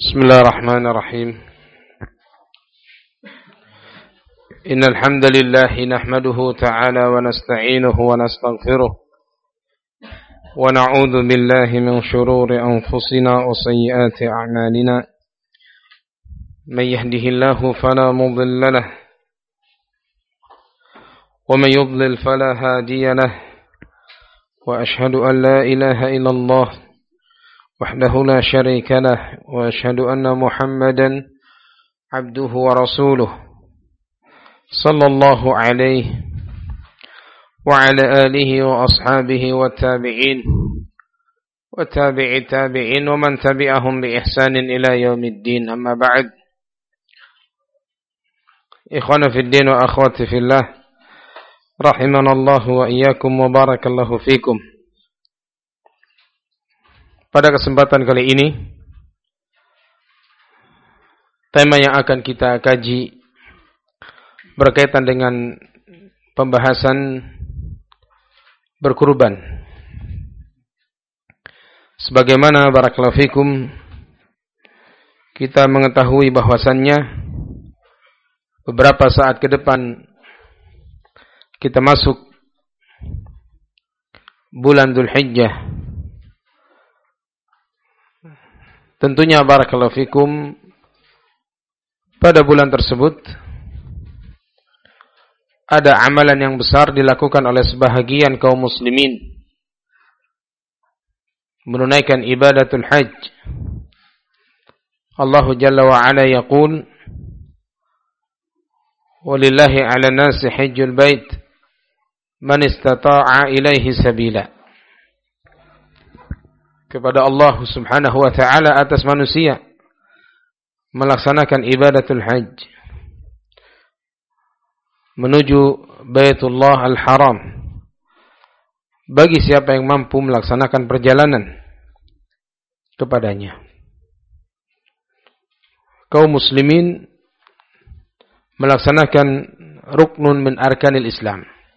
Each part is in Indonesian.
بسم الله الرحمن الرحيم إن الحمد لله نحمده تعالى ونستعينه ونستغفره ونعوذ بالله من شرور أنفسنا وسيئات أعمالنا من يهده الله فلا مضل له ومن يضلل فلا هادي له وأشهد أن لا إله إلا الله وحده لا شريك له وأشهد أن محمدا عبده ورسوله صلى الله عليه وعلى آله وأصحابه والتابعين التابعين ومن تبعهم بإحسان إلى يوم الدين. أما بعد، إخوانا في الدين وأخواتي في الله رحمنا الله وإياكم وبارك الله فيكم. Pada kesempatan kali ini, tema yang akan kita kaji berkaitan dengan pembahasan berkurban. Sebagaimana barakallahu fikum kita mengetahui bahwasannya beberapa saat ke depan kita masuk bulan Dzulhijjah. Tentunya barakallahu fikum pada bulan tersebut ada amalan yang besar dilakukan oleh sebahagian kaum muslimin, menunaikan ibadatul hajj. Allah Jalla wa Ala yaqul, "Walillahi 'ala nasi hajjul bait man istata'a ilaihi sabila." Kepada Allah Subhanahu wa ta'ala atas manusia melaksanakan ibadatul hajj menuju Baitullah Al-Haram bagi siapa yang mampu melaksanakan perjalanan kepadanya. Kaum muslimin melaksanakan ruknun min arkanil Islam,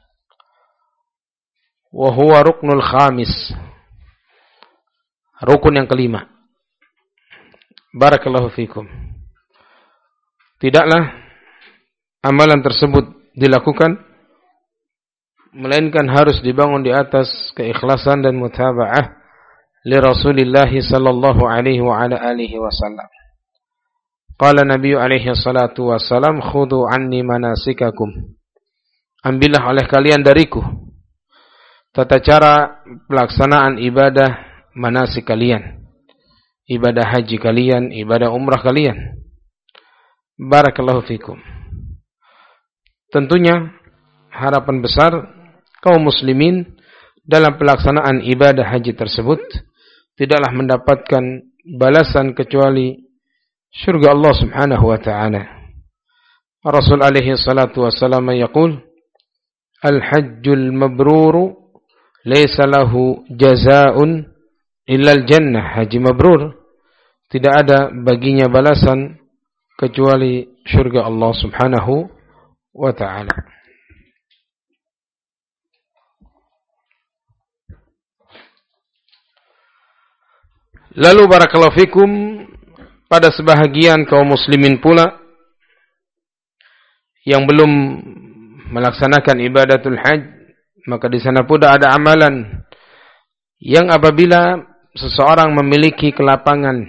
wa huwa ruknul khamis, rukun yang kelima. Barakallahu fikum. Tidaklah amalan tersebut dilakukan melainkan harus dibangun di atas keikhlasan dan mutaba'ah li Rasulillah sallallahu alaihi wa ala alihi wasallam. Qala Nabi alaihi salatu wassalam, "Khudhu anni manasikakum." Ambillah oleh kalian dariku tata cara pelaksanaan ibadah manasik kalian, ibadah haji kalian, ibadah umrah kalian. Barakallahu fikum. Tentunya harapan besar kaum muslimin dalam pelaksanaan ibadah haji tersebut tidaklah mendapatkan balasan kecuali surga Allah Subhanahu wa ta'ala. Rasul alaihi salatu wassalam yaqul, "Al-hajjul mabruru laysa lahu jazaa'un illal jannah." Haji mabrur tidak ada baginya balasan kecuali surga Allah Subhanahu wa ta'ala. Lalu barakallahu fikum, pada sebahagian kaum muslimin pula yang belum melaksanakan ibadatul hajj, maka di sana pula ada amalan yang apabila seseorang memiliki kelapangan,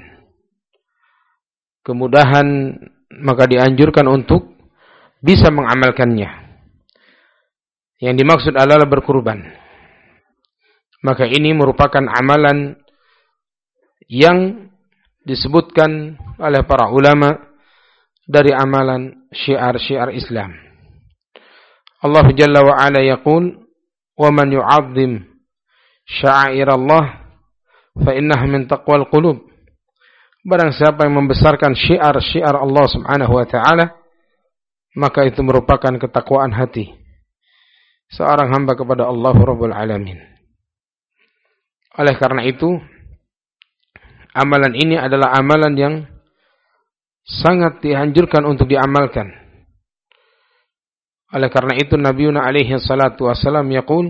kemudahan, maka dianjurkan untuk bisa mengamalkannya. Yang dimaksud adalah berkurban. Maka ini merupakan amalan yang disebutkan oleh para ulama dari amalan syiar-syiar Islam. Allah Jalla wa Ala yaqul, "Wa man yu'azzim sya'air Allah fa innaha min taqwal qulub." Barang siapa yang membesarkan syiar-syiar Allah Subhanahu wa ta'ala, maka itu merupakan ketakwaan hati seorang hamba kepada Allah Rabbul Alamin. Oleh karena itu, amalan ini adalah amalan yang sangat dianjurkan untuk diamalkan. Oleh karena itu Nabiuna alaihi salatu wassalam yaqul,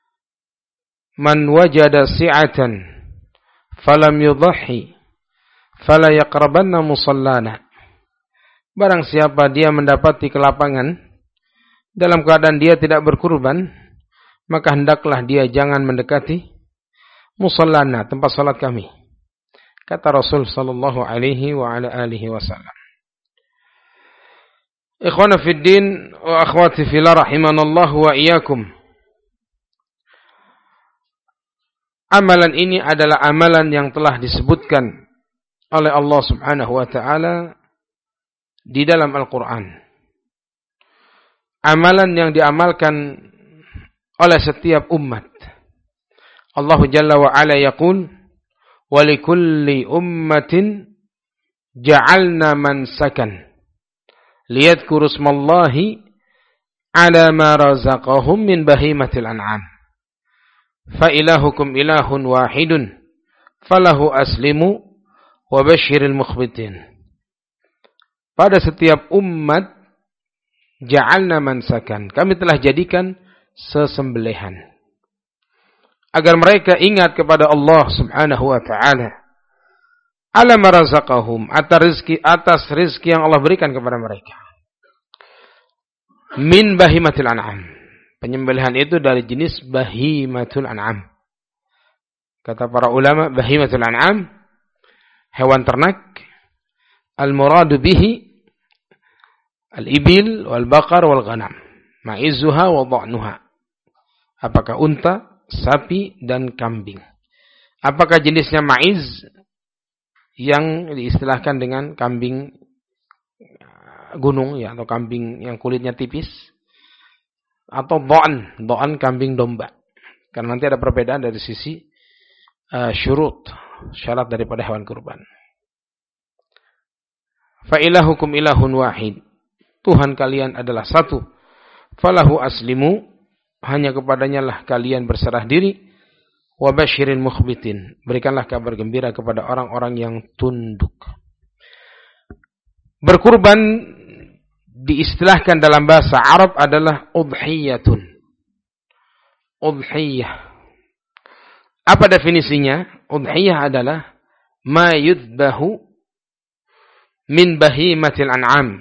"Man wajada si'atan falam yudhhi fala yaqrabanna musallana. Barang siapa dia mendapati kelapangan dalam keadaan dia tidak berkurban, maka hendaklah dia jangan mendekati musallana, tempat salat kami. Kata Rasul sallallahu alaihi wa ala alihi wasallam. Ikhwana fid din wa akhwati fillah rahimanallahu wa iyyakum. Amalan ini adalah amalan yang telah disebutkan oleh Allah Subhanahu wa taala di dalam Al-Qur'an. Amalan yang diamalkan oleh setiap umat. Allah Jalla wa ala yaqul, "Wa likulli ummatin ja'alna mansakan liyadhkuru ismallahi 'ala ma razaqahum min bahimatil an'am. Fa ilahukum ilahun wahidun falahu aslimu wa basyiril mukhbitin." Pada setiap umat ja'alna mansakan, kami telah jadikan sesembelihan agar mereka ingat kepada Allah Subhanahu wa taala. Ala ma razaqahum, atas rizki yang Allah berikan kepada mereka. Min bahimatil an'am. Penyembelihan itu dari jenis bahimatul an'am. Kata para ulama, bahimatul an'am, hewan ternak. Al-muradu bihi al-ibil wal-baqar wal-ghanam. Ma'izuha wa dha'nuha. Apakah unta, sapi, dan kambing. Apakah jenisnya ma'iz yang diistilahkan dengan kambing gunung ya, atau kambing yang kulitnya tipis, atau dha'an kambing domba. Karena nanti ada perbedaan dari sisi syarat daripada hewan kurban. Fa ilahukum ilahun wahid. Tuhan kalian adalah satu. Falahu aslimu, hanya kepadanya lah kalian berserah diri. Wa basyirin mukhbitin, berikanlah kabar gembira kepada orang-orang yang tunduk. Berkurban diistilahkan dalam bahasa Arab adalah udhiyatun. Udhiyah. Apa definisinya? Udhiyah adalah ma yudbahu min bahimatil an'am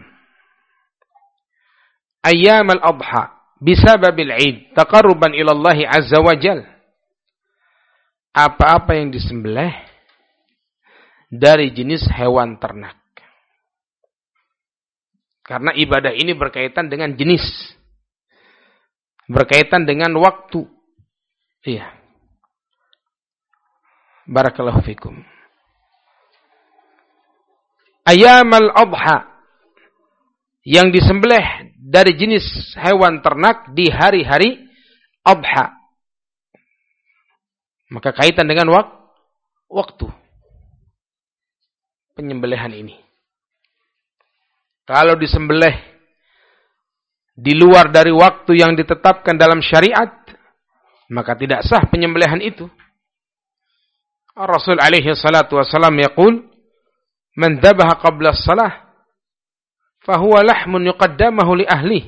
ayyam al-adha bisababil 'id taqarruban ila Allah azza wa jalla. Apa-apa yang disembelih dari jenis hewan ternak. Karena ibadah ini berkaitan dengan jenis. Berkaitan dengan waktu. Iya. Barakallahu fikum. Ayamal adha, yang disembelih dari jenis hewan ternak di hari-hari adha. Maka kaitan dengan waktu penyembelihan ini. Kalau disembelih di luar dari waktu yang ditetapkan dalam syariat, maka tidak sah penyembelihan itu. Rasul alaihi salatu wasallam yaqul, "Man dhabaha qabla as-salah fahuwa lahmun yuqaddamahu li ahlihi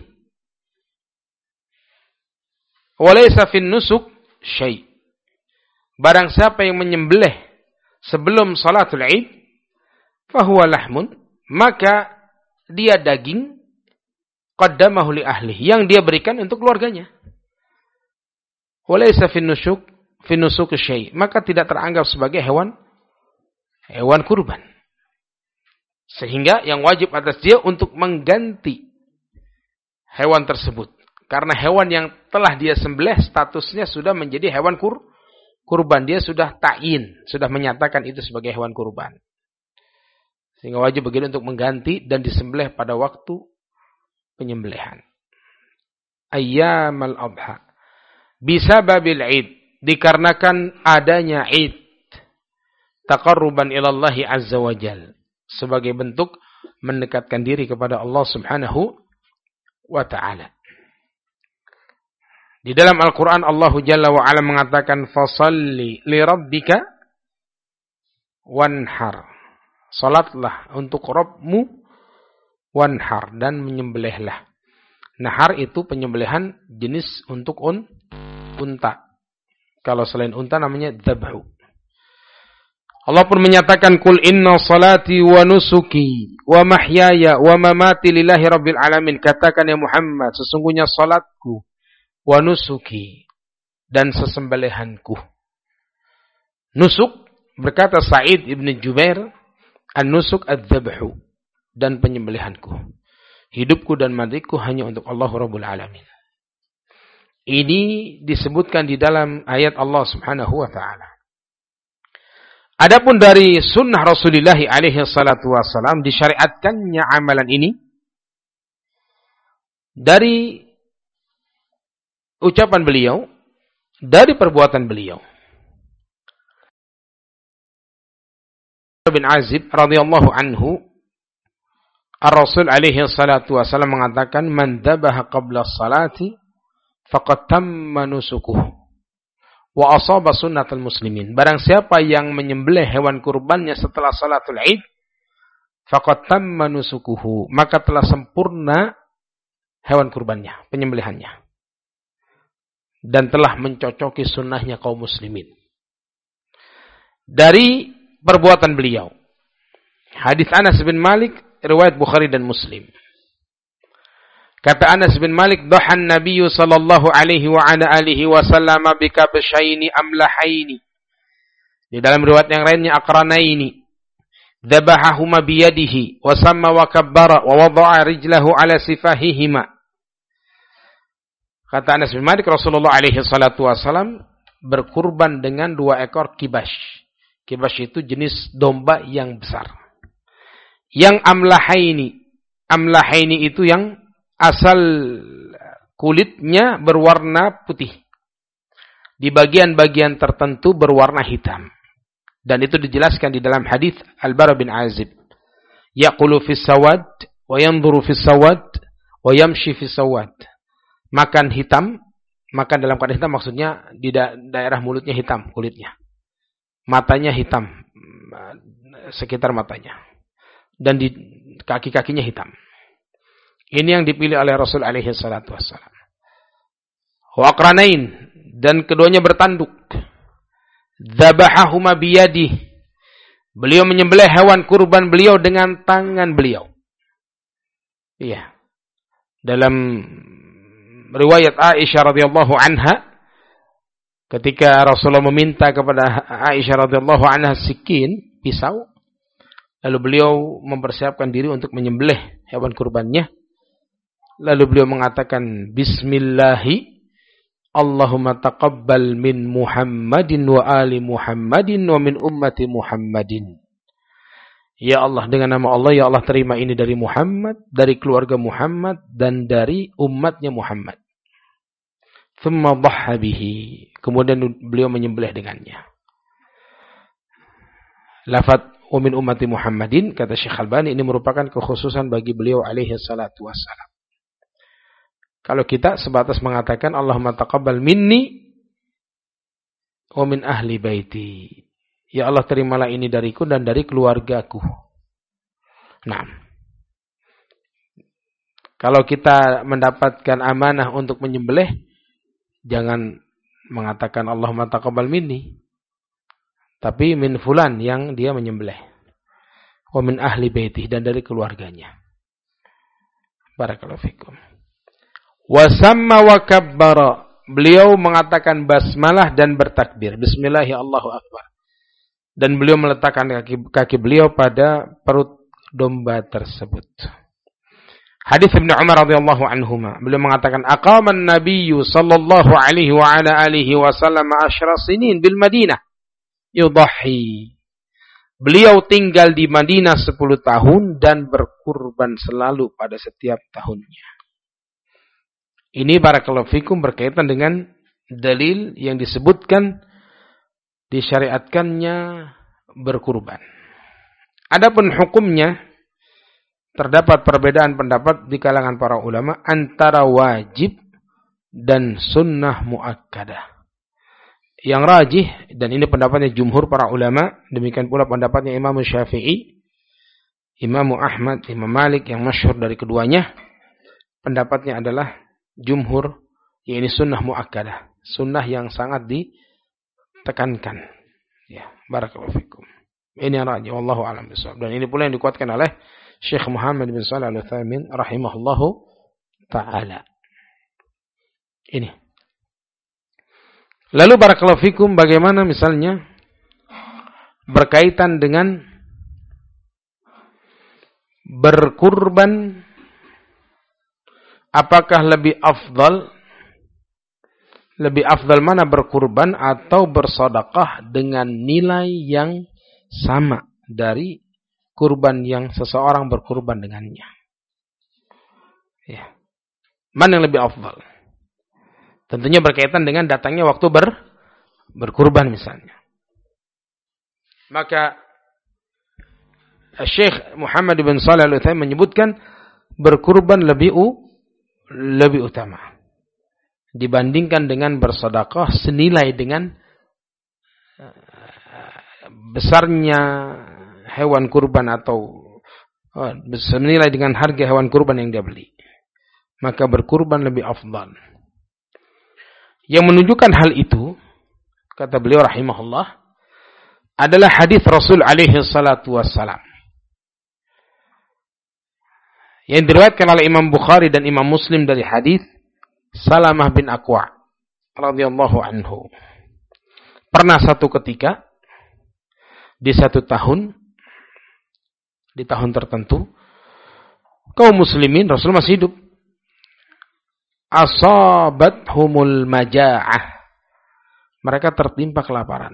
wa laysa fi an-nusuk syai'." Barang siapa yang menyembelih sebelum salatul Id, fahuwa lahmun, maka dia daging qaddamahu li ahlihi, yang dia berikan untuk keluarganya. Wa laysa fi nusuk syai', maka tidak teranggap sebagai hewan kurban. Sehingga yang wajib atas dia untuk mengganti hewan tersebut. Karena hewan yang telah dia sembelih statusnya sudah menjadi hewan kurban. Dia sudah ta'yin, sudah menyatakan itu sebagai hewan kurban. Sehingga wajib bagi dia untuk mengganti dan disembelih pada waktu penyembelihan. Ayyamal adha. Bisababil 'id, dikarenakan adanya 'id. Taqarruban ilallahi azza wa jalla, sebagai bentuk mendekatkan diri kepada Allah Subhanahu wa ta'ala. Di dalam Al-Quran Allah Jalla wa Ala mengatakan, fasalli li rabbika wanhar. Salatlah untuk Rabbmu, wanhar, dan menyembelihlah. Nahar itu penyembelihan jenis untuk unta. Kalau selain unta namanya dzabhu. Allah pun menyatakan kul inna salati wa nusuki wa mahyaya wa mamati lillahi rabbil alamin. Katakan ya Muhammad, sesungguhnya salatku wa nusuki dan sesembelihanku. Nusuk berkata Sa'id ibn Jubair, an-nusuk adz-dzabhu dan penyembelihanku. Hidupku dan matiku hanya untuk Allah Rabbul Alamin. Ini disebutkan di dalam ayat Allah Subhanahu wa taala. Adapun dari sunnah Rasulullah alaihi salatu wassalam disyariatkannya amalan ini dari ucapan beliau, dari perbuatan beliau. Bin Azib radhiyallahu anhu, Ar-Rasul alaihi salatu wassalam mengatakan, "Man dzabaha qabla as-salati faqad tamma nusukuhu wa asaba sunnatul muslimin." Barang siapa yang menyembelih hewan kurbannya setelah salatul Id, faqad tamma nusukuhu, maka telah sempurna hewan kurbannya, penyembelihannya, dan telah mencocoki sunnahnya kaum muslimin. Dari perbuatan beliau, hadis Anas bin Malik, riwayat Bukhari dan Muslim. Kata Anas bin Malik, "Dhahan Nabiyyu sallallahu alaihi wa ala alihi wasallam bikabshaini amlahaini." Di dalam riwayat yang lainnya aqranaini. Dzabahahuma biyadihi wa samma wa kabbara wa wada'a rijlahu ala sifahihima. Kata Anas bin Malik, Rasulullah alaihi salatu wasallam berkurban dengan 2 ekor kibash. Kibash itu jenis domba yang besar. Yang amlahaini itu yang asal kulitnya berwarna putih. Di bagian-bagian tertentu berwarna hitam. Dan itu dijelaskan di dalam hadis Al-Bara bin Azib. Yaqulu fis sawad wa yanzuru fis sawad wa yamshi fis sawad. Makan hitam, makan dalam keadaan hitam maksudnya di daerah mulutnya hitam kulitnya. Matanya hitam, sekitar matanya. Dan di kaki-kakinya hitam. Ini yang dipilih oleh Rasul alaihi salatu wassalam. Wa aqranain, dan keduanya bertanduk. Dzabahahuma biyadih. Beliau menyembelih hewan kurban beliau dengan tangan beliau. Iya. Dalam riwayat Aisyah radhiyallahu anha, ketika Rasulullah meminta kepada Aisyah radhiyallahu anha sikin, pisau, lalu beliau mempersiapkan diri untuk menyembelih hewan kurbannya. Lalu beliau mengatakan, Bismillahi, Allahumma taqabbal min Muhammadin wa ali Muhammadin wa min ummati Muhammadin. Ya Allah, dengan nama Allah, ya Allah terima ini dari Muhammad, dari keluarga Muhammad, dan dari umatnya Muhammad. Thumma dhahha bihi. Kemudian beliau menyembelih dengannya. Lafaz wa min ummati Muhammadin, kata Syekh Albani, ini merupakan kekhususan bagi beliau alaihi salatu wassalam. Kalau kita sebatas mengatakan Allahumma taqabbal minni wa min ahli baiti. Ya Allah terimalah ini dariku dan dari keluargaku. Nah, kalau kita mendapatkan amanah untuk menyembelih, jangan mengatakan Allahumma taqabbal minni, tapi min fulan yang dia menyembelih. Wa min ahli baiti, dan dari keluarganya. Barakallahu fikum. Wa samma wa kabbara. Beliau mengatakan basmalah dan bertakbir. Bismillahi Allahu Akbar. Dan beliau meletakkan kaki beliau pada perut domba tersebut. Hadis Ibnu Umar radhiyallahu anhuma, beliau mengatakan aqama an-nabiyyu sallallahu alaihi wa ala alihi wasallam 10 sinin bil Madinah yudhi. Beliau tinggal di Madinah 10 tahun dan berkurban selalu pada setiap tahunnya. Ini barakallahu fikum berkaitan dengan dalil yang disebutkan disyariatkannya berkurban. Adapun hukumnya, terdapat perbedaan pendapat di kalangan para ulama antara wajib dan sunnah muakkadah. Yang rajih, dan ini pendapatnya jumhur para ulama, demikian pula pendapatnya Imam Syafi'i, Imam Ahmad, Imam Malik yang masyhur dari keduanya, pendapatnya adalah jumhur, yaitu sunnah muakkadah, sunnah yang sangat ditekankan. Ya, barakallahu fikum. Ini yang rajih, wallahu a'lam bishawab. Dan ini pula yang dikuatkan oleh Syekh Muhammad bin Shalih Al-Utsaimin rahimahullahu taala. Ini. Lalu barakallahu fikum, bagaimana misalnya berkaitan dengan berkurban, apakah lebih afdal mana berkurban atau bersedekah dengan nilai yang sama dari kurban yang seseorang berkurban dengannya? Ya. Mana yang lebih afdal? Tentunya berkaitan dengan datangnya waktu berkurban misalnya. Maka Syekh Muhammad bin Shalih Al-Utsaimin menyebutkan berkurban lebih utama dibandingkan dengan bersedekah senilai dengan besarnya hewan kurban atau senilai dengan harga hewan kurban yang dia beli. Maka berkurban lebih afdal. Yang menunjukkan hal itu, kata beliau rahimahullah, adalah hadis Rasul alaihi salatu wassalam yang diriwayatkan oleh Imam Bukhari dan Imam Muslim dari hadis Salamah bin Aqwa radhiyallahu anhu. Pernah satu ketika di satu tahun, di tahun tertentu, kaum muslimin, Rasul masih hidup, asabathumul maja'ah, mereka tertimpa kelaparan.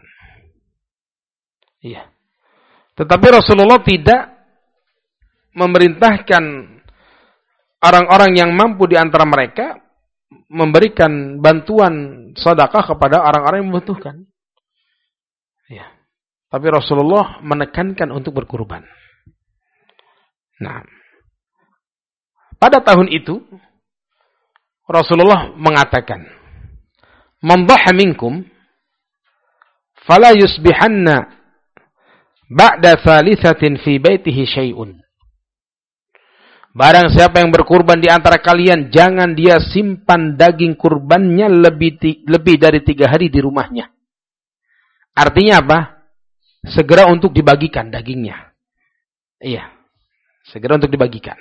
Iya. Tetapi Rasulullah tidak memerintahkan orang-orang yang mampu di antara mereka memberikan bantuan sedekah kepada orang-orang yang membutuhkan. Ya. Tapi Rasulullah menekankan untuk berkurban. Nah, pada tahun itu Rasulullah mengatakan, "Man dhaha minkum fala yusbihanna ba'da thalithatin fi baitihi syai'un." Barang siapa yang berkurban di antara kalian, jangan dia simpan daging kurbannya lebih dari 3 hari di rumahnya. Artinya apa? Segera untuk dibagikan dagingnya. Iya, segera untuk dibagikan.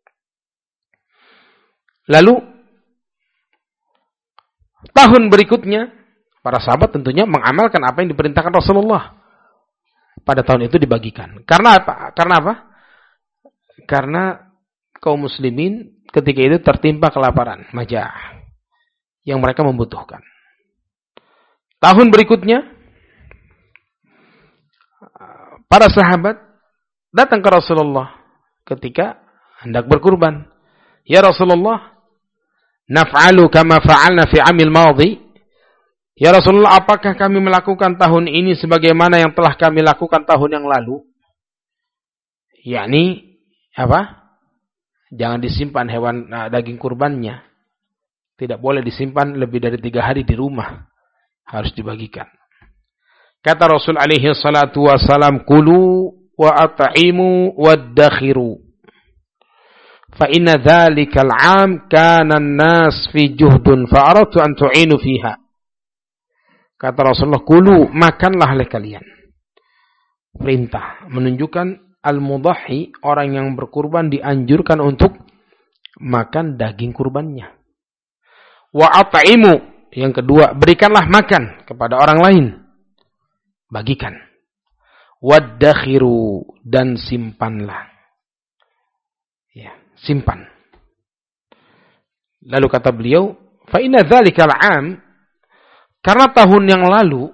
Lalu, tahun berikutnya, para sahabat tentunya mengamalkan apa yang diperintahkan Rasulullah. Pada tahun itu dibagikan. Karena apa? Karena kaum muslimin ketika itu tertimpa kelaparan, maja'ah, yang mereka membutuhkan. Tahun berikutnya, para sahabat datang ke Rasulullah ketika hendak berkurban. Ya Rasulullah, naf'alu kama fa'alna fi 'amil madhi. Ya Rasulullah, apakah kami melakukan tahun ini sebagaimana yang telah kami lakukan tahun yang lalu? Yakni apa? Jangan disimpan daging kurbannya. Tidak boleh disimpan lebih dari 3 hari di rumah. Harus dibagikan. Kata Rasul alaihi salatu wassalam, "Kulu wa at'imu waddakhiru. Fa inna dhalikal 'am kana an-nas fi juhdun fa aradtu an tu'inu fiha." Kata Rasulullah, "Kulu, makanlah oleh kalian." Perintah menunjukkan al-mudhahi, orang yang berkurban dianjurkan untuk makan daging kurbannya. Wa at'imu, yang kedua, berikanlah makan kepada orang lain. Bagikan. Waddakhiru, dan simpanlah. Ya, simpan. Lalu kata beliau, fa inna dzalikal 'am, karena tahun yang lalu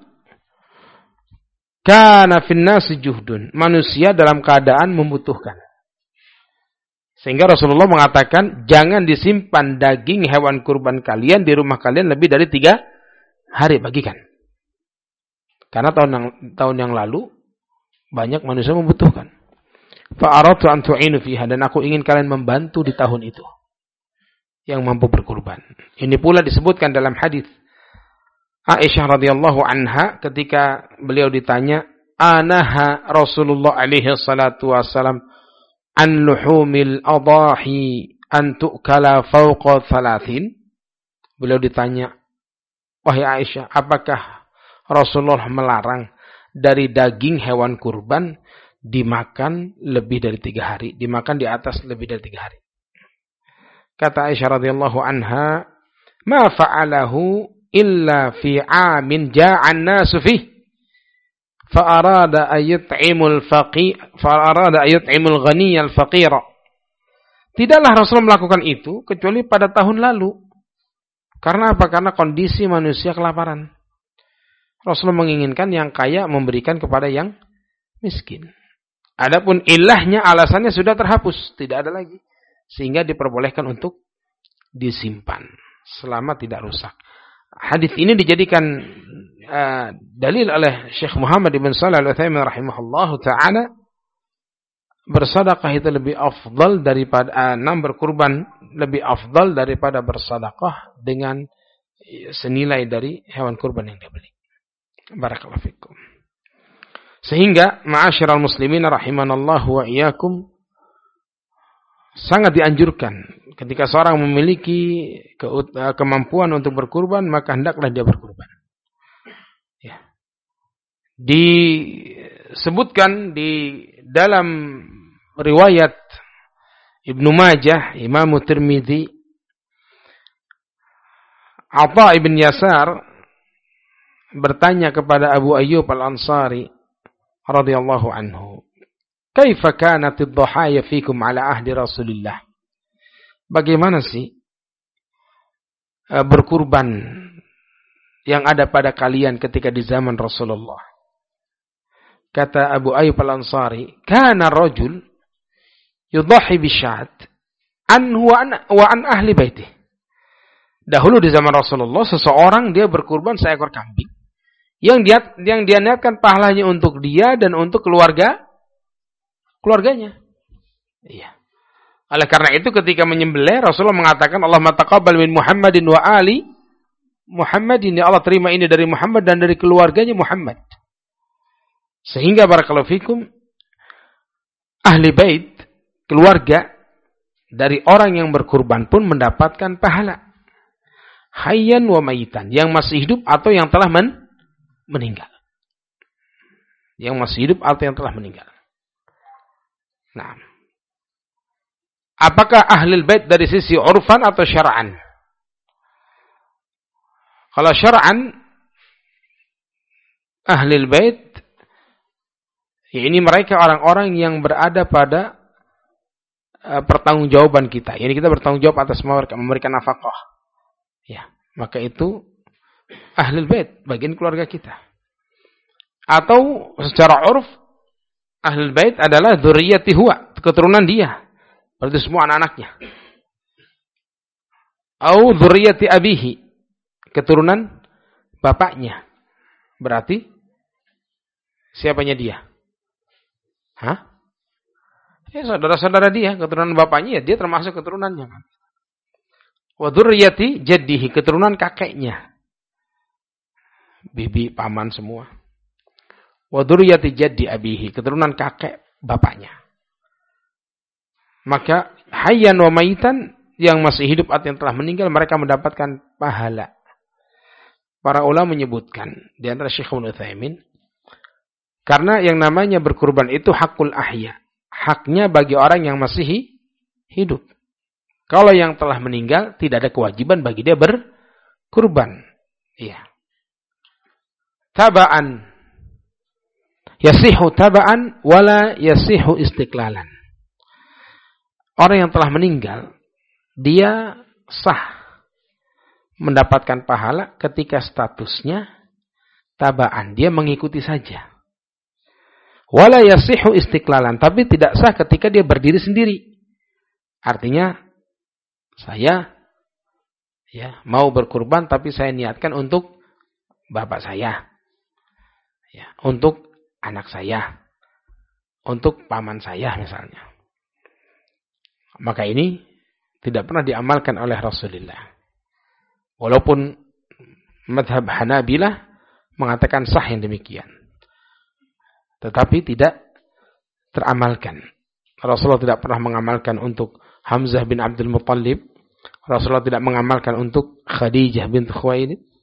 kana finnasi juhdun, manusia dalam keadaan membutuhkan. Sehingga Rasulullah mengatakan, jangan disimpan daging hewan kurban kalian di rumah kalian lebih dari 3 hari, bagikan. Karena tahun yang lalu banyak manusia membutuhkan. Fa aradtu an tu'inu fiha, dan aku ingin kalian membantu di tahun itu yang mampu berkurban. Ini pula disebutkan dalam hadis Aisyah radhiyallahu anha ketika beliau ditanya, "Anaha Rasulullah alaihi salatu wassalam an luhumil adahi an tu'kala fawqa 3?" Beliau ditanya, "Wahai Aisyah, apakah Rasulullah melarang dari daging hewan kurban dimakan lebih dari 3 hari. Dimakan di atas lebih dari 3 hari. Kata Aisyah radhiyallahu anha, "Ma fa'alahu illa fi 'amin ja'an nasu fihi, fa arada ayut'imul ghaniyal faqira." Tidaklah Rasul melakukan itu kecuali pada tahun lalu. Karena apa? Karena kondisi manusia kelaparan. Rasul menginginkan yang kaya memberikan kepada yang miskin. Adapun ilahnya, alasannya sudah terhapus, tidak ada lagi. Sehingga diperbolehkan untuk disimpan selama tidak rusak. Hadis ini dijadikan dalil oleh Syekh Muhammad ibn Shalih Al-Utsaimin rahimahullahu taala, bersedekah itu lebih afdal daripada berkurban lebih afdal daripada bersedekah dengan senilai dari hewan kurban yang dibeli. Barakallahu fikum. Sehingga ma'asyiral muslimin rahimanallahu wa iyyakum, sangat dianjurkan ketika seorang memiliki kemampuan untuk berkurban, maka hendaklah dia berkurban. Ya. Disebutkan di dalam riwayat Ibnu Majah, Imam Tirmidzi, Atha ibn Yasar bertanya kepada Abu Ayyub Al-Ansari radhiyallahu anhu, "Kaifa kanat ad-dhahaya fikum ala ahdi Rasulillah?" Bagaimana sih berkurban yang ada pada kalian ketika di zaman Rasulullah? Kata Abu Ayyub Al-Ansari, "Kana rajul yudhahi bisyat anhu wa an ahli baitih." Dahulu di zaman Rasulullah, seseorang dia berkurban seekor kambing yang dia niatkan pahalanya untuk dia dan untuk keluarganya. Iya. Oleh karena itu ketika menyembelih, Rasulullah mengatakan, "Allahumma taqabbal min Muhammadin wa ali Muhammadin." Ya Allah, terima ini dari Muhammad dan dari keluarganya Muhammad. Sehingga barakallahu fikum, ahli bait, keluarga dari orang yang berkurban pun mendapatkan pahala. Hayyan wa mayitan, yang masih hidup atau yang telah meninggal. Yang masih hidup atau yang telah meninggal. Nah, apakah ahlul bait dari sisi urfan atau syara'an? Kalau syara'an, ahlul bait, ini mereka orang-orang yang berada pada pertanggungjawaban kita. Yani kita bertanggung jawab atas memberikan nafkah. Ya, maka itu ahlul bait, bagian keluarga kita. Atau secara urf, ahlul bait adalah dzurriyyati huwa, keturunan dia. Berarti semua anak-anaknya. Au dzurriyyati abihi, keturunan bapaknya. Berarti siapanya dia? Hah? Ya, saudara-saudara dia, keturunan bapaknya, ya dia termasuk keturunannya kan. Wa dzurriyyati jaddihi, keturunan kakeknya. Bibi, paman semua. Wa dzurriyyati jaddi abihi, keturunan kakek bapaknya. Maka hayyan wa maitan, yang masih hidup atau yang telah meninggal, mereka mendapatkan pahala. Para ulama menyebutkan, di antara Syekh Ibnu Utsaimin, karena yang namanya berkurban itu hakul ahya, haknya bagi orang yang masih hidup. Kalau yang telah meninggal, tidak ada kewajiban bagi dia berkurban. Iya. Taba'an. Yasihu taba'an, wala yasihu istiqlalan. Orang yang telah meninggal, dia sah mendapatkan pahala ketika statusnya taba'an. Dia mengikuti saja. Wala yasihu istiqlalan, tapi tidak sah ketika dia berdiri sendiri. Artinya, saya mau berkurban tapi saya niatkan untuk bapak saya. Ya, untuk anak saya. Untuk paman saya misalnya. Maka ini tidak pernah diamalkan oleh Rasulullah. Walaupun mazhab Hanabilah mengatakan sah yang demikian. Tetapi tidak teramalkan. Rasulullah tidak pernah mengamalkan untuk Hamzah bin Abdul Muttalib. Rasulullah tidak mengamalkan untuk Khadijah bint Khuwailid.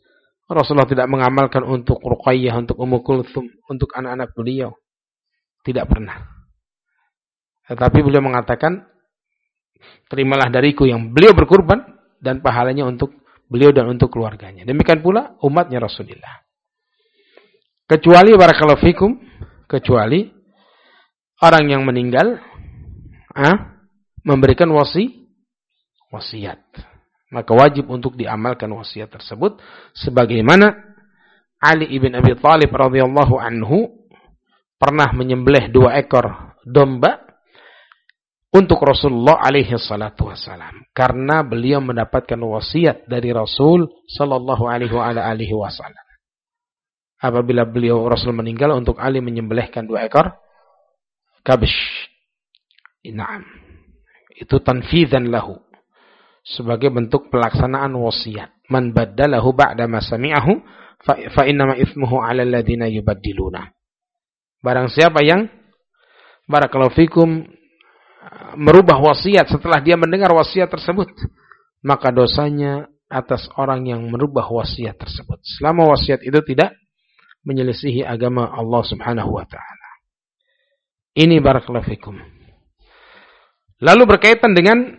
Rasulullah tidak mengamalkan untuk Ruqayyah, untuk Ummu Kulthum, untuk anak-anak beliau. Tidak pernah. Tetapi beliau mengatakan, terimalah dariku yang beliau berkurban dan pahalanya untuk beliau dan untuk keluarganya. Demikian pula umatnya Rasulullah. Kecuali barakallahu fikum, kecuali orang yang meninggal memberikan wasiat. Maka wajib untuk diamalkan wasiat tersebut sebagaimana Ali ibn Abi Thalib radhiyallahu anhu pernah menyembelih 2 ekor domba untuk Rasulullah alaihi salatu wasalam karena beliau mendapatkan wasiat dari Rasul sallallahu alaihi wasallam. Apabila Rasul meninggal, untuk Ali menyembelihkan 2 ekor kabsh. Naam. Itu tanfidzan lahu, sebagai bentuk pelaksanaan wasiat. Man baddalahu ba'da ma sami'ahu fa innama itsmuhu 'alal ladzina yubaddiluna. Barang siapa yang barakallahu fikum merubah wasiat setelah dia mendengar wasiat tersebut, maka dosanya atas orang yang merubah wasiat tersebut, selama wasiat itu tidak menyelisihi agama Allah Subhanahu wa taala. Ini barakallahu fikum. Lalu berkaitan dengan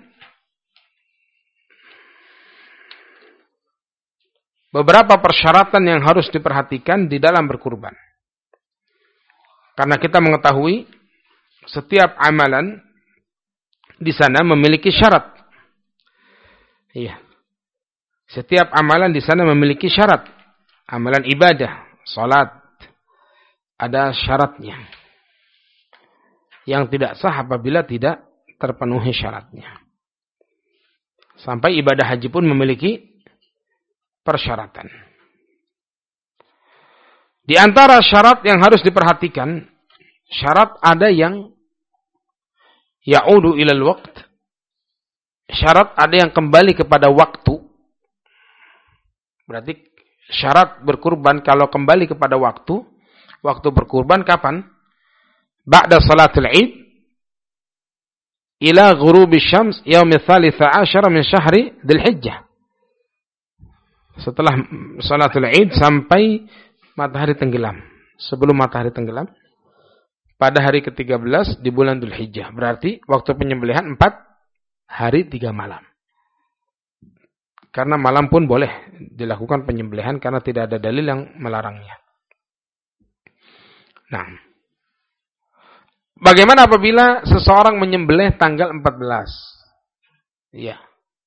beberapa persyaratan yang harus diperhatikan di dalam berkurban. Karena kita mengetahui setiap amalan di sana memiliki syarat. Iya. Setiap amalan di sana memiliki syarat. Amalan ibadah, salat, ada syaratnya. Yang tidak sah apabila tidak terpenuhi syaratnya. Sampai ibadah haji pun memiliki persyaratan. Di antara syarat yang harus diperhatikan, syarat ada yang ya'udu ilal waqt. Syarat ada yang kembali kepada waktu. Berarti syarat berkurban kalau kembali kepada waktu berkurban kapan? Ba'da salatul Id ila ghurubi syams yaumil 13 min syahri Dzulhijjah. Setelah salatul Id sampai matahari tenggelam. Sebelum matahari tenggelam pada hari ke-13 di bulan Dzulhijjah. Berarti waktu penyembelihan 4 hari 3 malam. Karena malam pun boleh dilakukan penyembelihan karena tidak ada dalil yang melarangnya. Nah, bagaimana apabila seseorang menyembelih tanggal 14? Iya.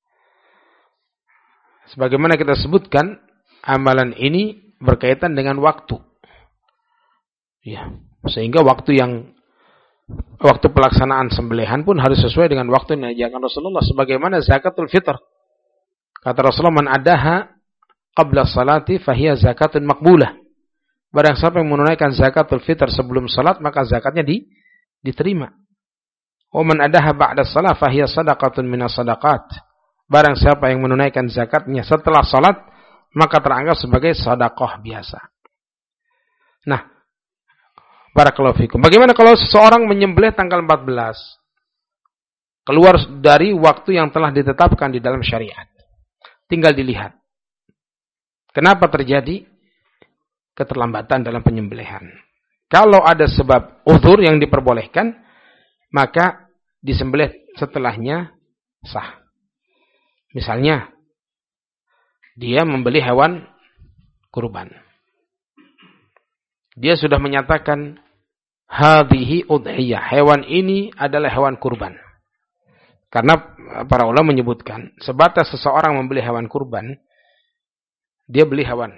Sebagaimana kita sebutkan, amalan ini berkaitan dengan waktu. Ya, sehingga waktu pelaksanaan sembelihan pun harus sesuai dengan waktu yang diajarkan Rasulullah, sebagaimana zakatul fitr. Kata Rasulullah, man adaha qabla salati fahiya zakatun maqbulah. Barang siapa yang menunaikan zakatul fitr sebelum salat, maka zakatnya diterima. Wa man adaha ba'da salat fahiya sadaqatun minas sadaqat. Barang siapa yang menunaikan zakatnya setelah salat, maka teranggap sebagai sedekah biasa. Nah, barakallahu fikum. Bagaimana kalau seseorang menyembelih tanggal 14? Keluar dari waktu yang telah ditetapkan di dalam syariat. Tinggal dilihat. Kenapa terjadi keterlambatan dalam penyembelihan? Kalau ada sebab uzur yang diperbolehkan, maka disembelih setelahnya sah. Misalnya, dia membeli hewan kurban. Dia sudah menyatakan, hadhihi udhiyah. Hewan ini adalah hewan kurban. Karena para ulama menyebutkan, sebatas seseorang membeli hewan kurban, dia beli hewan.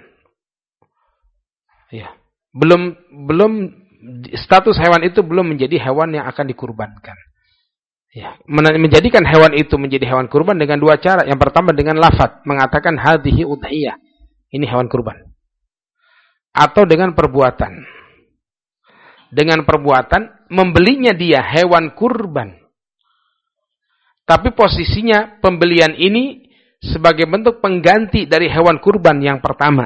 Ya. Belum status hewan itu belum menjadi hewan yang akan dikurbankan. Ya, menjadikan hewan itu menjadi hewan kurban dengan 2 cara. Yang pertama dengan lafaz, mengatakan hadhihi udhiyah. Ini hewan kurban. Atau dengan perbuatan. Dengan perbuatan membelinya dia hewan kurban. Tapi posisinya pembelian ini sebagai bentuk pengganti dari hewan kurban yang pertama.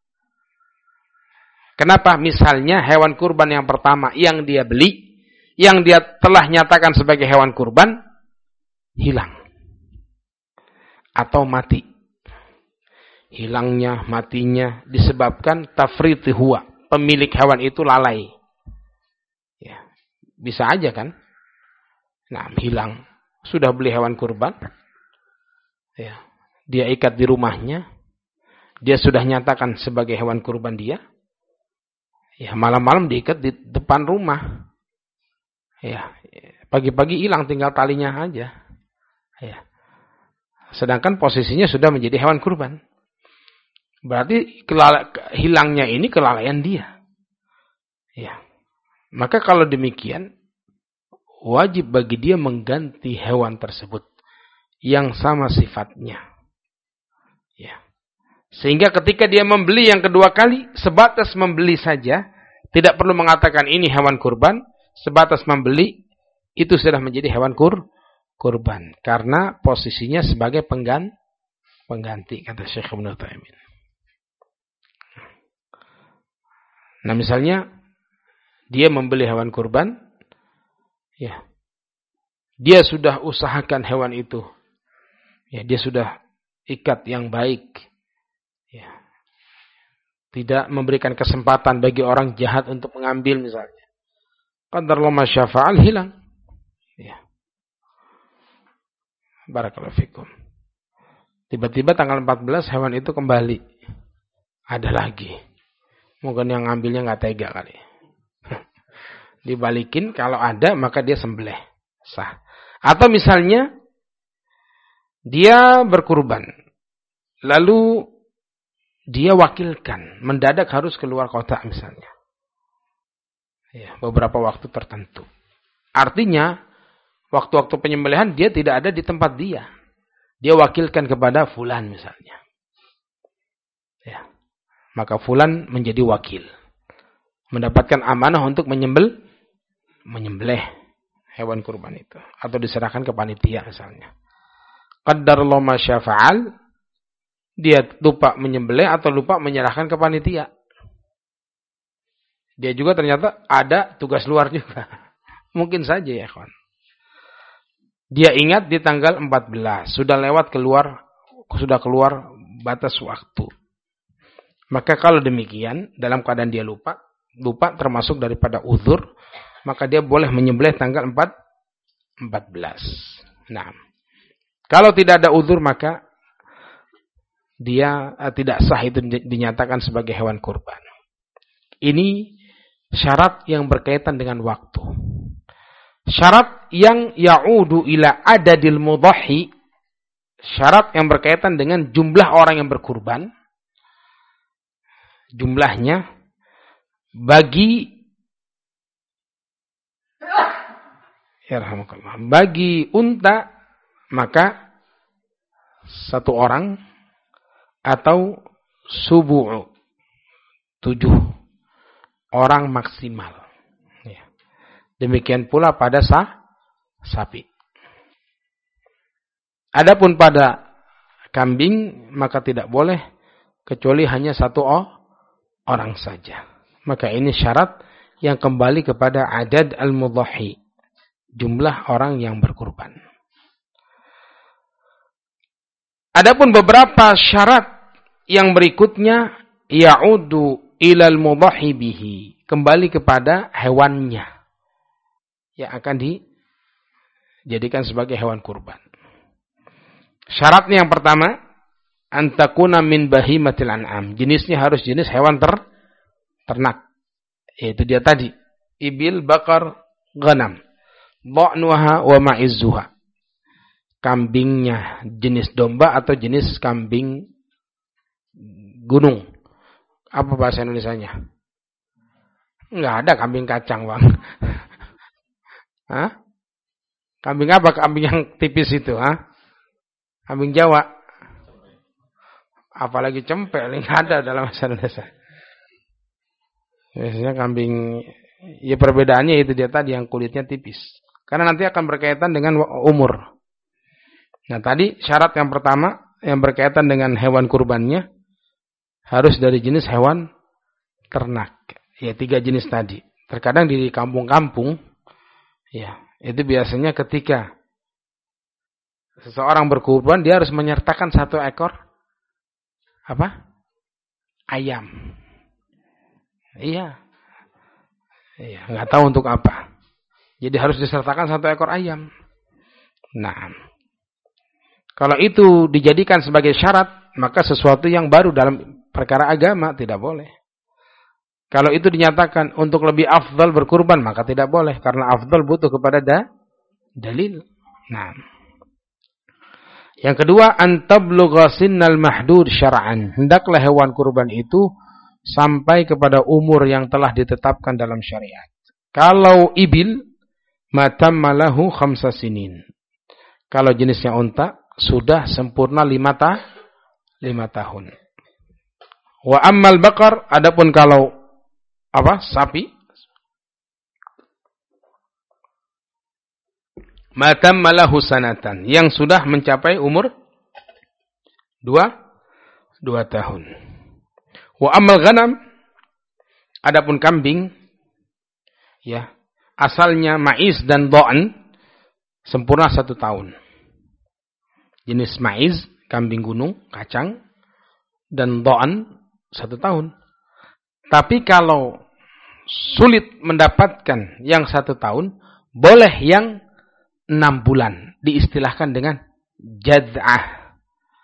Kenapa? Misalnya hewan kurban yang pertama yang dia beli, yang dia telah nyatakan sebagai hewan kurban, hilang. Atau mati. hilangnya, matinya disebabkan tafriti huwa, pemilik hewan itu lalai. Ya, bisa aja kan? Nah, hilang. Sudah beli hewan kurban, ya, dia ikat di rumahnya, dia sudah nyatakan sebagai hewan kurban dia, ya malam-malam diikat di depan rumah, ya pagi-pagi hilang tinggal talinya aja, ya. Sedangkan posisinya sudah menjadi hewan kurban, berarti hilangnya ini kelalaian dia, ya. Maka kalau demikian, wajib bagi dia mengganti hewan tersebut yang sama sifatnya. Ya. Sehingga ketika dia membeli yang kedua kali, sebatas membeli saja, tidak perlu mengatakan ini hewan kurban, sebatas membeli, itu sudah menjadi hewan kurban. Karena posisinya sebagai pengganti, kata Syekh Ibnu Taimiyah. Nah misalnya, dia membeli hewan kurban, ya, dia sudah usahakan hewan itu, ya, dia sudah ikat yang baik, ya, tidak memberikan kesempatan bagi orang jahat untuk mengambil misalnya. Qadarullah ma syafa'al, hilang. Ya. Barakallahu fikum. Tiba-tiba tanggal 14 hewan itu kembali. Ada lagi. Mungkin yang ngambilnya nggak tega kali. Dibalikin, kalau ada maka dia sembelih. Sah. Atau misalnya dia berkurban, lalu dia wakilkan, mendadak harus keluar kota misalnya, ya, beberapa waktu tertentu. Artinya waktu-waktu penyembelihan dia tidak ada di tempat dia, dia wakilkan kepada fulan misalnya, ya, maka fulan menjadi wakil, mendapatkan amanah untuk menyembelih hewan kurban itu, atau diserahkan ke panitia misalnya. Qadarullah ma syafa'al, dia lupa menyembelih atau lupa menyerahkan ke panitia. Dia juga ternyata ada tugas luar juga. Mungkin saja ya kawan. Dia ingat di tanggal 14, sudah keluar batas waktu. Maka kalau demikian, dalam keadaan dia lupa termasuk daripada uzur, maka dia boleh menyembelih tanggal 14. Nah, kalau tidak ada uzur maka dia tidak sah, itu dinyatakan sebagai hewan kurban. Ini syarat yang berkaitan dengan waktu. Syarat yang ya'udu ila adadil mudhahi, syarat yang berkaitan dengan jumlah orang yang berkurban, jumlahnya bagi unta maka 1 orang atau subu'u 7 orang maksimal. Ya. Demikian pula pada sapi. Adapun pada kambing maka tidak boleh kecuali hanya 1 orang saja. Maka ini syarat yang kembali kepada adad al-mudhahi, jumlah orang yang berkurban. Adapun beberapa syarat yang berikutnya, ya'udu ilal mudhahi bihi, kembali kepada hewannya yang akan dijadikan sebagai hewan kurban. Syaratnya yang pertama, antakuna min bahimatil an'am, jenisnya harus jenis hewan ternak. Yaitu dia tadi, ibil, bakar, ghanam, dha'nuha wa ma'izzuha. Kambingnya jenis domba atau jenis kambing gunung. Apa bahasa Indonesianya? Enggak ada kambing kacang, Bang. Hah? Kambing apa? Kambing yang tipis itu, ha? Kambing Jawa. Apalagi cempel, enggak ada dalam bahasa Indonesia. Biasanya kambing, ya perbedaannya itu dia tadi yang kulitnya tipis. Karena nanti akan berkaitan dengan umur. Nah tadi syarat yang pertama yang berkaitan dengan hewan kurbannya harus dari jenis hewan ternak. Ya 3 jenis tadi. Terkadang di kampung-kampung, ya itu biasanya ketika seseorang berkurban dia harus menyertakan 1 ekor apa? Ayam. Iya. Iya, nggak tahu untuk apa. Jadi harus disertakan 1 ekor ayam. Nah, kalau itu dijadikan sebagai syarat, maka sesuatu yang baru dalam perkara agama tidak boleh. Kalau itu dinyatakan untuk lebih afdal berkurban, maka tidak boleh. Karena afdal butuh kepada dalil. Nah, yang kedua, antablugha sinnal mahdud syar'an. Hendaklah hewan kurban itu sampai kepada umur yang telah ditetapkan dalam syariat. Kalau ibil, matamma lahu 5 sinin. Kalau jenisnya unta, sudah sempurna 5 tahun. Wa ammal baqar, adapun kalau sapi, matamma lahu sanatan, yang sudah mencapai umur 2 tahun. Wa ammal ghanam, adapun kambing, ya, asalnya maiz dan do'an, sempurna 1 tahun. Jenis maiz, kambing gunung, kacang, dan do'an 1 tahun. Tapi kalau sulit mendapatkan yang 1 tahun, boleh yang 6 bulan. Diistilahkan dengan jad'ah.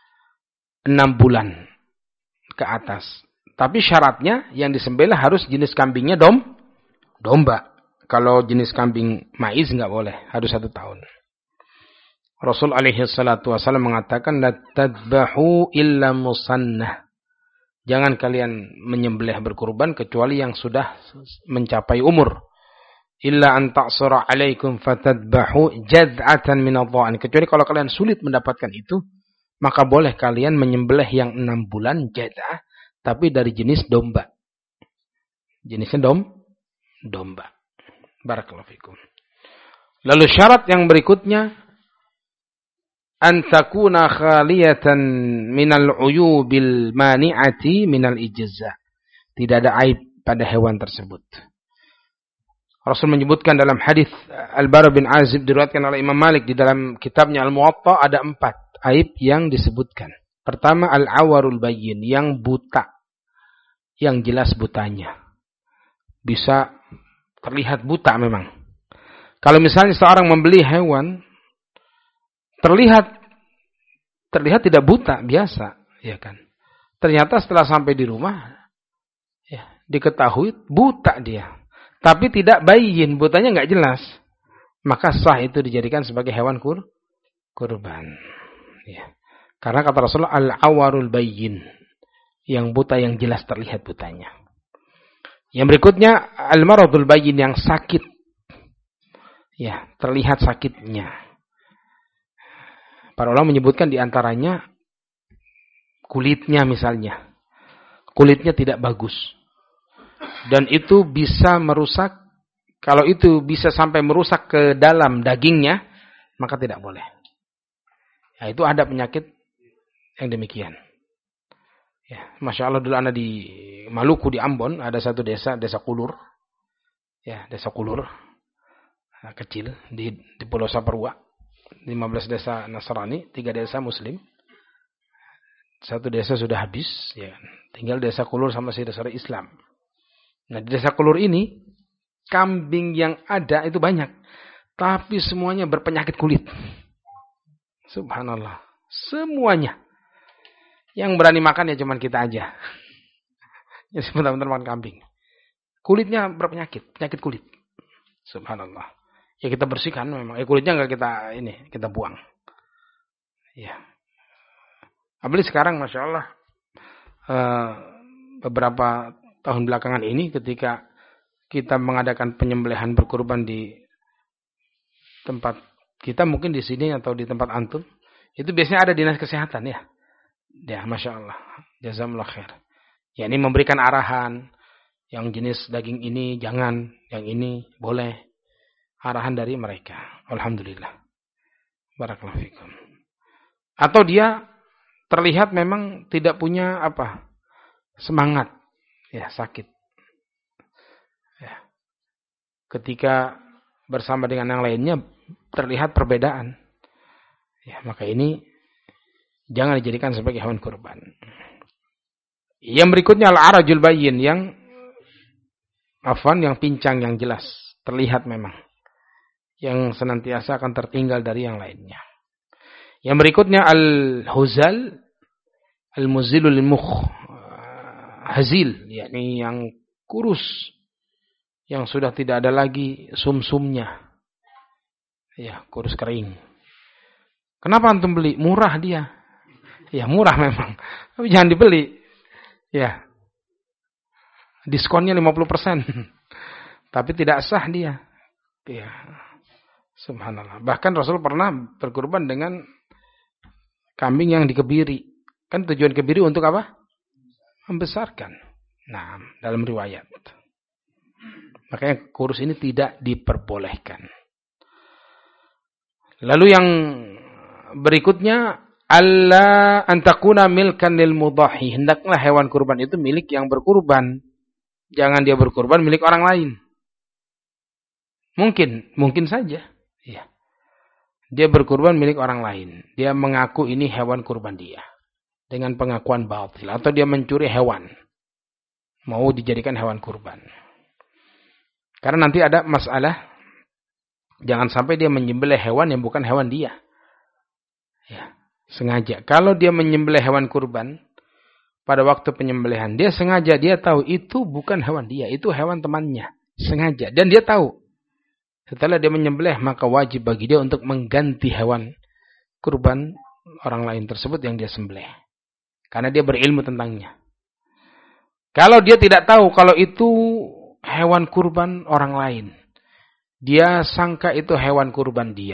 6 bulan ke atas. Tapi syaratnya yang disembelih harus jenis kambingnya domba. Kalau jenis kambing maiz enggak boleh, harus 1 tahun. Rasul alaihi salatu wasallam mengatakan, la tadbahu illa musannah. Jangan kalian menyembelih berkurban kecuali yang sudah mencapai umur. Illa an ta'sura alaikum fatadbahu jad'atan min adh-dha'n. Kecuali kalau kalian sulit mendapatkan itu, maka boleh kalian menyembelih yang 6 bulan jad'ah, tapi dari jenis domba. Jenisnya domba. Barakallahu fikum. Lalu syarat yang berikutnya, an takuna khaliyatan minal uyubil mani'ati minal ijza'. Tidak ada aib pada hewan tersebut. Rasul menyebutkan dalam hadis Al-Bara bin Azib diriwayatkan oleh Imam Malik di dalam kitabnya Al-Muwatta, ada 4 aib yang disebutkan. Pertama, al-awarul bayyin, yang buta, yang jelas butanya. Bisa terlihat buta memang. Kalau misalnya seorang membeli hewan, terlihat tidak buta, biasa, ya kan. Ternyata setelah sampai di rumah, ya, diketahui buta dia. Tapi tidak bayyin, butanya enggak jelas. Maka sah itu dijadikan sebagai hewan kurban. Ya. Karena kata Rasulullah, al-awarul bayyin, yang buta yang jelas terlihat butanya. Yang berikutnya, al-maradul bayyin, yang sakit. Ya, terlihat sakitnya. Para ulama menyebutkan di antaranya kulitnya misalnya. Kulitnya tidak bagus. Dan itu bisa merusak, kalau itu bisa sampai merusak ke dalam dagingnya, maka tidak boleh. Ya, itu ada penyakit yang demikian. Ya, Masya Allah, dulu anak di Maluku, di Ambon, ada satu desa Kulur. Ya, desa Kulur. Kecil, di Pulau Saparua. 15 desa Nasrani, 3 desa Muslim. 1 desa sudah habis, ya. Tinggal desa Kulur sama si desa Islam. Nah, di desa Kulur ini, kambing yang ada itu banyak. Tapi semuanya berpenyakit kulit. Subhanallah. Semuanya. Yang berani makan ya cuma kita aja. Ya, sebentar-bentar makan kambing. Kulitnya berpenyakit, penyakit kulit. Subhanallah. Ya kita bersihkan memang. Kulitnya enggak kita buang. Ya. Apalagi sekarang Masya Allah, beberapa tahun belakangan ini ketika kita mengadakan penyembelihan berkurban di tempat kita, mungkin di sini atau di tempat antum, itu biasanya ada dinas kesehatan ya. Ya, Masya Allah. Jazakallah khair. Ya, ini memberikan arahan, yang jenis daging ini jangan, yang ini boleh. Arahan dari mereka. Alhamdulillah. Barakallahu fikum. Atau dia terlihat memang tidak punya semangat. Ya, sakit. Ya. Ketika bersama dengan yang lainnya terlihat perbedaan. Ya, maka ini jangan dijadikan sebagai hewan kurban. Yang berikutnya al-arajul bayyin, yang pincang, yang jelas, terlihat memang, yang senantiasa akan tertinggal dari yang lainnya. Yang berikutnya al-huzal al-muzilul mukh, hazil, yakni yang kurus, yang sudah tidak ada lagi sumsumnya, ya, kurus kering. Kenapa antum beli? Murah dia. Ya, murah memang, tapi jangan dibeli. Ya, diskonnya 50%. Tapi tidak sah dia. Ya, subhanallah. Bahkan Rasul pernah berkurban dengan kambing yang dikebiri. Kan tujuan kebiri untuk apa? Membesarkan. Nah, dalam riwayat. Makanya kurus ini tidak diperbolehkan. Lalu yang berikutnya, alla antakuna milkan lil mudahi. Hendaklah hewan kurban itu milik yang berkurban. Jangan dia berkurban milik orang lain. Mungkin saja. Ya. Dia berkurban milik orang lain. Dia mengaku ini hewan kurban dia. Dengan pengakuan batil. Atau dia mencuri hewan. Mau dijadikan hewan kurban. Karena nanti ada masalah. Jangan sampai dia menyembelih hewan yang bukan hewan dia. Ya. Sengaja. Kalau dia menyembelih hewan kurban pada waktu penyembelihan, dia sengaja, dia tahu itu bukan hewan dia, itu hewan temannya. Sengaja. Dan dia tahu. Setelah dia menyembelih, maka wajib bagi dia untuk mengganti hewan kurban orang lain tersebut yang dia sembelih. Karena dia berilmu tentangnya. Kalau dia tidak tahu kalau itu hewan kurban orang lain, dia sangka itu hewan kurban dia,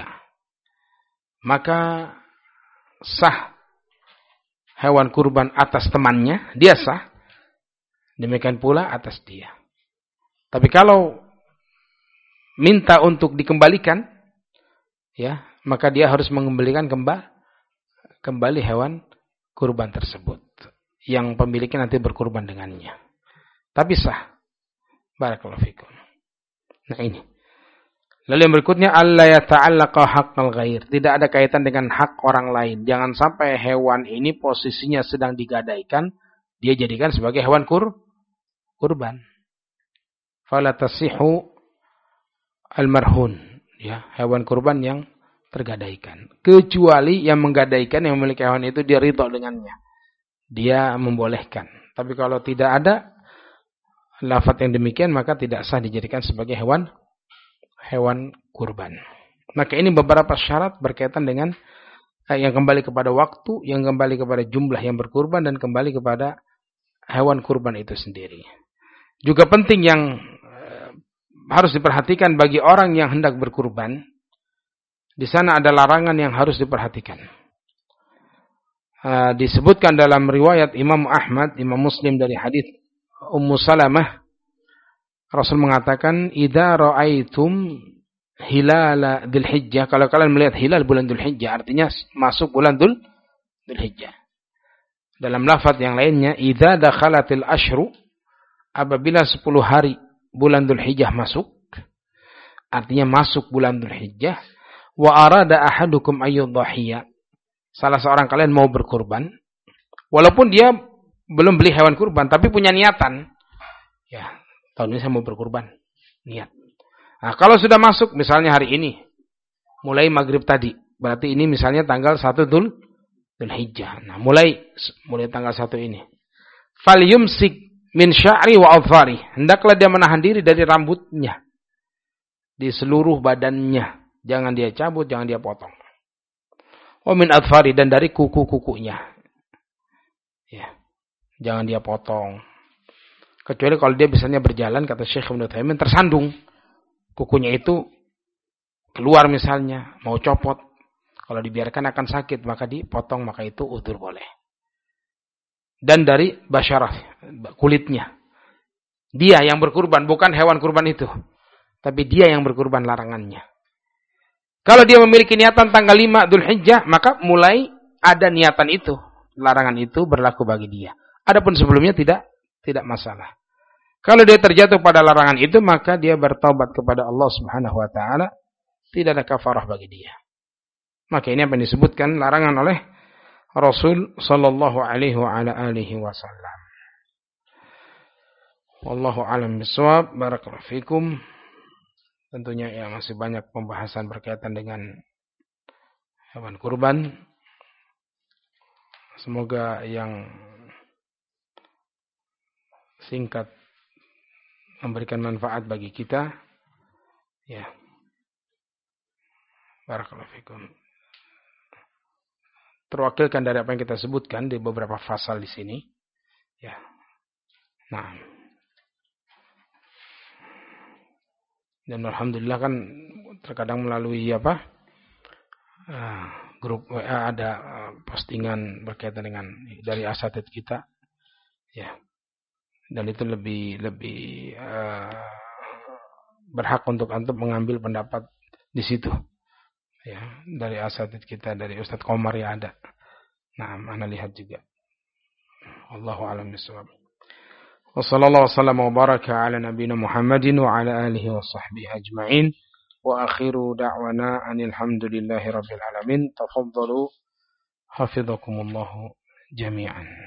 maka sah hewan kurban atas temannya, dia sah. Demikian pula atas dia. Tapi kalau minta untuk dikembalikan, ya, maka dia harus mengembalikan kembali hewan kurban tersebut yang pemiliknya nanti berkurban dengannya. Tapi sah. Barakallahu fikum. Nah ini. Lalu yang berikutnya, alla yata'allaqa haqqal ghair. Tidak ada kaitan dengan hak orang lain. Jangan sampai hewan ini posisinya sedang digadaikan, dia jadikan sebagai hewan kurban. Fala tasihu al-marhun, ya, hewan kurban yang tergadaikan. Kecuali yang menggadaikan, yang memiliki hewan itu dia ridha dengannya. Dia membolehkan. Tapi kalau tidak ada lafaz yang demikian, maka tidak sah dijadikan sebagai hewan kurban. Maka ini beberapa syarat berkaitan dengan yang kembali kepada waktu, yang kembali kepada jumlah yang berkurban, dan kembali kepada hewan kurban itu sendiri. Juga penting yang harus diperhatikan bagi orang yang hendak berkurban, di sana ada larangan yang harus diperhatikan. Disebutkan dalam riwayat Imam Ahmad, Imam Muslim dari hadis Ummu Salamah, Rasul mengatakan, "Idza ra'aitum hilal Dzulhijjah," kalau kalian melihat hilal bulan Dzulhijjah, artinya masuk bulan Dzulhijjah. Dalam lafaz yang lainnya, "Idza dakhalatil asyru," apabila 10 hari bulan Dzulhijjah masuk, artinya masuk bulan Dzulhijjah, "wa arada ahadukum ayyudhhiya," salah seorang kalian mau berkurban, walaupun dia belum beli hewan kurban, tapi punya niatan, ya, tahun ini saya mau berkurban, niat. Nah, kalau sudah masuk, misalnya hari ini, mulai maghrib tadi, berarti ini misalnya tanggal 1 Dzulhijjah. Nah, mulai tanggal 1 ini. Falyumsik min sya'ri wa adfari. Hendaklah dia menahan diri dari rambutnya, di seluruh badannya. Jangan dia cabut, jangan dia potong. Wa min adfari, dan dari kuku-kukunya. Ya. Jangan dia potong. Kecuali kalau dia misalnya berjalan, kata Syekh Ibnu Taimiyah, tersandung. Kukunya itu keluar misalnya, mau copot. Kalau dibiarkan akan sakit, maka dipotong, maka itu udzur boleh. Dan dari basyarah, kulitnya. Dia yang berkurban, bukan hewan kurban itu. Tapi dia yang berkurban, larangannya. Kalau dia memiliki niatan tanggal 5 Dzulhijjah, maka mulai ada niatan itu. Larangan itu berlaku bagi dia. Adapun sebelumnya tidak masalah. Kalau dia terjatuh pada larangan itu, maka dia bertaubat kepada Allah Subhanahu wa taala, tidak ada kafarah bagi dia. Maka ini apa yang disebutkan larangan oleh Rasul sallallahu alaihi wa ala alihi wasallam. Wallahu a'lam bishawab. Barakallahu fikum. Tentunya ya masih banyak pembahasan berkaitan dengan hewan kurban. Semoga yang singkat memberikan manfaat bagi kita. Ya. Barakallahu fikum. Terwakilkan dari apa yang kita sebutkan di beberapa pasal di sini. Ya. Nah. Dan alhamdulillah kan terkadang melalui grup WA ada postingan berkaitan dengan dari asatid kita. Ya. Dan itu lebih berhak untuk antum mengambil pendapat di situ. Ya, dari asatid kita, dari Ustadz Komar yang ada. Nah, ana lihat juga. Wallahu a'lam bishawab. Wa sallallahu wasallam wa baraka ala nabiyyina Muhammadin wa ala alihi wa sahbihi ajma'in. Wa akhiru da'wana anil hamdulillahi rabbil alamin. Tafaddalu hafizakumullahu jami'an.